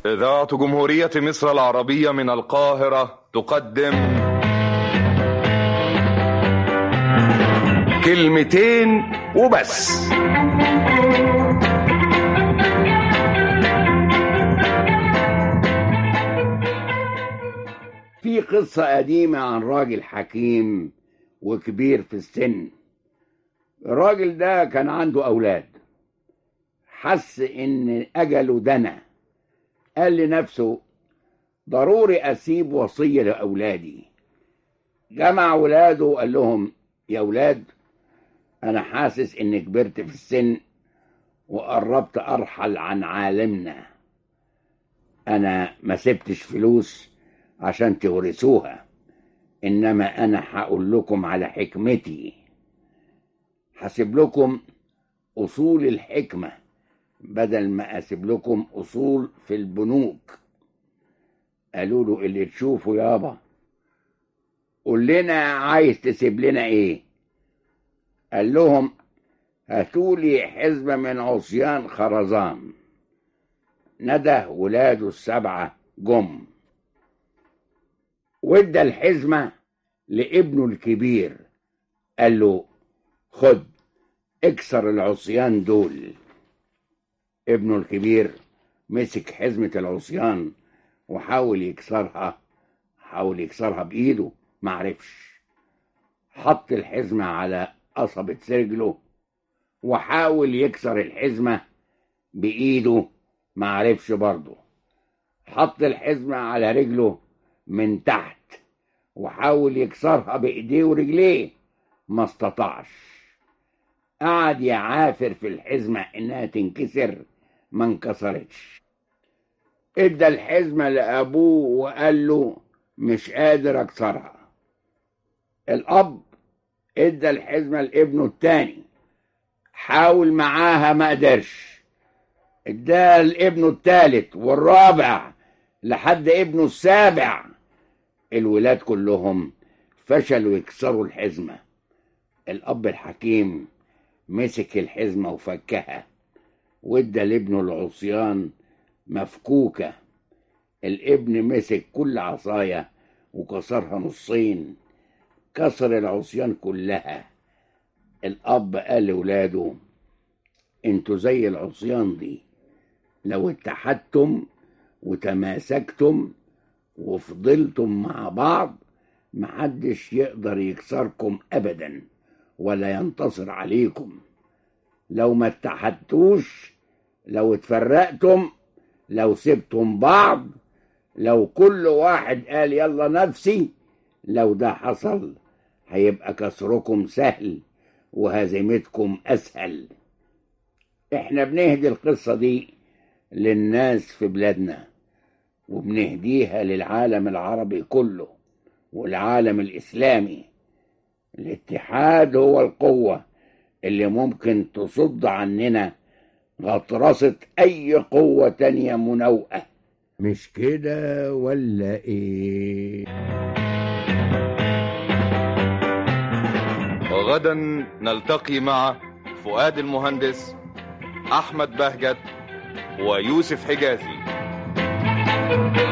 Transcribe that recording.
إذاعة جمهورية مصر العربية من القاهرة تقدم كلمتين وبس. في قصة قديمة عن راجل حكيم وكبير في السن. الراجل ده كان عنده أولاد، حس إن أجله دنا، قال لنفسه ضروري أسيب وصية لأولادي. جمع ولاده وقال لهم: يا أولاد، أنا حاسس إني كبرت في السن وقربت أرحل عن عالمنا. أنا ما سبتش فلوس عشان تورثوها، إنما أنا هقول لكم على حكمتي. هسيب لكم أصول الحكمة بدل ما أسيب لكم أصول في البنوك. قالوا له: اللي تشوفه يابا، قول لنا عايز تسيب لنا إيه؟ قال لهم: هاتولي حزمة من عصيان خرزان. ندى ولاده السبعة جم، وادى الحزمة لابنه الكبير، قال له: خد اكسر العصيان دول. ابنه الكبير مسك حزمة العصيان وحاول يكسرها بإيده، معرفش. حط الحزمة على قصبة رجله وحاول يكسر الحزمة بإيده، معرفش برضه. حط الحزمة على رجله من تحت وحاول يكسرها بإيديه ورجليه، ما استطاعش. قعد يعافر في الحزمة إنها تنكسر، ما انكسرتش. ادى الحزمة لأبوه وقال له: مش قادر أكسرها. الأب ادى الحزمة لابنه التاني، حاول معاها ما قدرش. اداها لابنه التالت والرابع لحد ابنه السابع. الولاد كلهم فشلوا يكسروا الحزمة. الأب الحكيم مسك الحزمة وفكها وادى لابنه العصيان مفكوكة. الابن مسك كل عصاية وكسرها نصين، كسر العصيان كلها. الأب قال لولاده: انتوا زي العصيان دي، لو اتحدتم وتماسكتم وفضلتم مع بعض محدش يقدر يكسركم أبدا ولا ينتصر عليكم. لو ما اتحدتوش، لو اتفرقتم، لو سبتم بعض، لو كل واحد قال يلا نفسي، لو ده حصل هيبقى كسركم سهل وهزيمتكم أسهل. احنا بنهدي القصة دي للناس في بلادنا، وبنهديها للعالم العربي كله والعالم الإسلامي. الاتحاد هو القوة اللي ممكن تصد عننا غطرسة أي قوة تانية منوئة. مش كده ولا إيه؟ وغدا نلتقي مع فؤاد المهندس، أحمد بهجت، ويوسف حجازي.